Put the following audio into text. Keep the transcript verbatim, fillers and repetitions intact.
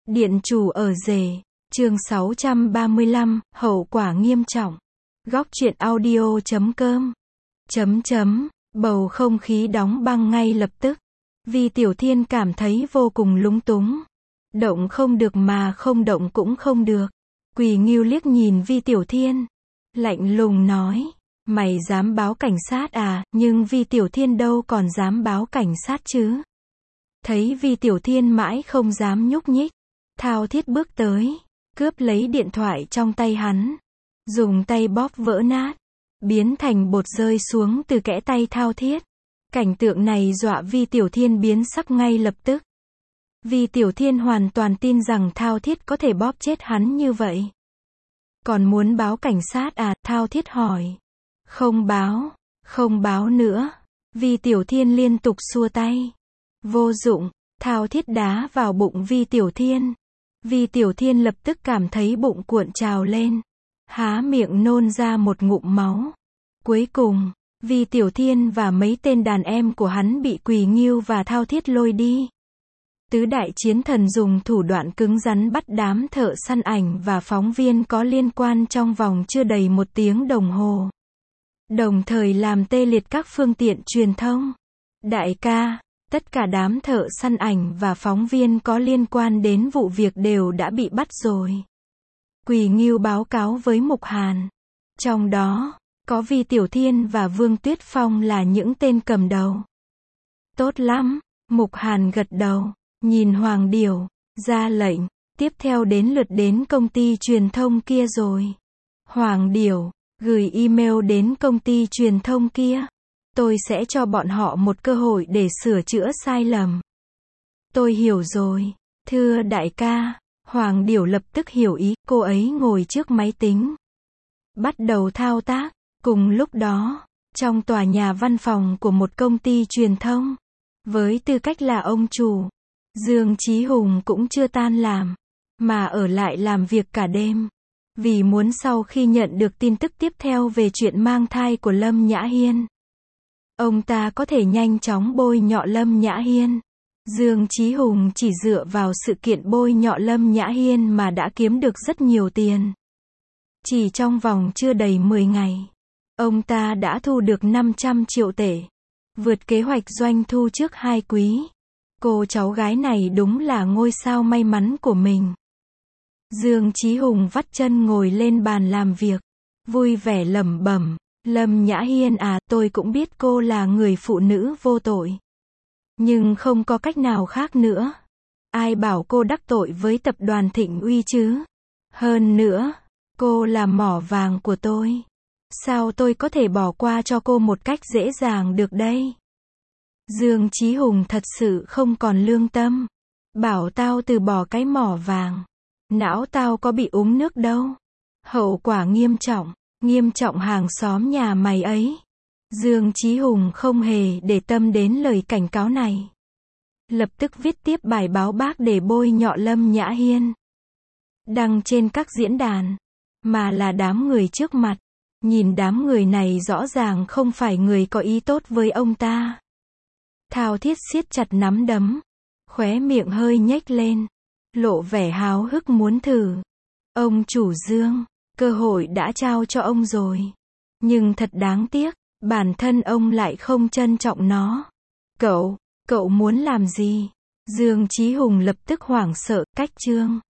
Điện chủ ở rể, chương sáu trăm ba mươi lăm, hậu quả nghiêm trọng. Góc truyện audio chấm com. Chấm chấm, bầu không khí đóng băng ngay lập tức. Vi Tiểu Thiên cảm thấy vô cùng lúng túng. Động không được mà không động cũng không được. Quỳ Ngưu liếc nhìn Vi Tiểu Thiên. Lạnh lùng nói, mày dám báo cảnh sát à, nhưng Vi Tiểu Thiên đâu còn dám báo cảnh sát chứ. Thấy Vi Tiểu Thiên mãi không dám nhúc nhích. Thao Thiết bước tới, cướp lấy điện thoại trong tay hắn, dùng tay bóp vỡ nát, biến thành bột rơi xuống từ kẽ tay Thao Thiết. Cảnh tượng này dọa Vi Tiểu Thiên biến sắc ngay lập tức. Vi Tiểu Thiên hoàn toàn tin rằng Thao Thiết có thể bóp chết hắn như vậy. Còn muốn báo cảnh sát à, Thao Thiết hỏi. Không báo, không báo nữa. Vi Tiểu Thiên liên tục xua tay. Vô dụng, Thao Thiết đá vào bụng Vi Tiểu Thiên. Vi Tiểu Thiên lập tức cảm thấy bụng cuộn trào lên, há miệng nôn ra một ngụm máu. Cuối cùng, Vi Tiểu Thiên và mấy tên đàn em của hắn bị Quỳ Ngưu và Thao Thiết lôi đi. Tứ đại chiến thần dùng thủ đoạn cứng rắn bắt đám thợ săn ảnh và phóng viên có liên quan trong vòng chưa đầy một tiếng đồng hồ. Đồng thời làm tê liệt các phương tiện truyền thông. Đại ca, tất cả đám thợ săn ảnh và phóng viên có liên quan đến vụ việc đều đã bị bắt rồi. Quỳ Ngưu báo cáo với Mục Hàn. Trong đó, có Vi Tiểu Thiên và Vương Tuyết Phong là những tên cầm đầu. Tốt lắm, Mục Hàn gật đầu, nhìn Hoàng Điểu, ra lệnh, tiếp theo đến lượt đến công ty truyền thông kia rồi. Hoàng Điểu, gửi email đến công ty truyền thông kia. Tôi sẽ cho bọn họ một cơ hội để sửa chữa sai lầm. Tôi hiểu rồi, thưa đại ca. Hoàng Điểu lập tức hiểu ý, cô ấy ngồi trước máy tính, bắt đầu thao tác. Cùng lúc đó, trong tòa nhà văn phòng của một công ty truyền thông, với tư cách là ông chủ, Dương Chí Hùng cũng chưa tan làm, mà ở lại làm việc cả đêm. Vì muốn sau khi nhận được tin tức tiếp theo về chuyện mang thai của Lâm Nhã Hiên, ông ta có thể nhanh chóng bôi nhọ Lâm Nhã Hiên. Dương Chí Hùng chỉ dựa vào sự kiện bôi nhọ Lâm Nhã Hiên mà đã kiếm được rất nhiều tiền. Chỉ trong vòng chưa đầy mười ngày, ông ta đã thu được năm trăm triệu tệ, vượt kế hoạch doanh thu trước hai quý. Cô cháu gái này đúng là ngôi sao may mắn của mình. Dương Chí Hùng vắt chân ngồi lên bàn làm việc, vui vẻ lẩm bẩm, Lâm Nhã Hiên à, tôi cũng biết cô là người phụ nữ vô tội. Nhưng không có cách nào khác nữa. Ai bảo cô đắc tội với tập đoàn Thịnh Uy chứ? Hơn nữa, cô là mỏ vàng của tôi. Sao tôi có thể bỏ qua cho cô một cách dễ dàng được đây? Dương Chí Hùng thật sự không còn lương tâm. Bảo tao từ bỏ cái mỏ vàng. Não tao có bị uống nước đâu. Hậu quả nghiêm trọng, nghiêm trọng hàng xóm nhà mày ấy. Dương Chí Hùng không hề để tâm đến lời cảnh cáo này. Lập tức viết tiếp bài báo bác để bôi nhọ Lâm Nhã Hiên. Đăng trên các diễn đàn, mà là đám người trước mặt. Nhìn đám người này rõ ràng không phải người có ý tốt với ông ta. Thao Thiết siết chặt nắm đấm, khóe miệng hơi nhếch lên, lộ vẻ háo hức muốn thử. Ông chủ Dương, cơ hội đã trao cho ông rồi. Nhưng thật đáng tiếc, bản thân ông lại không trân trọng nó. Cậu, cậu muốn làm gì? Dương Chí Hùng lập tức hoảng sợ, cách chương.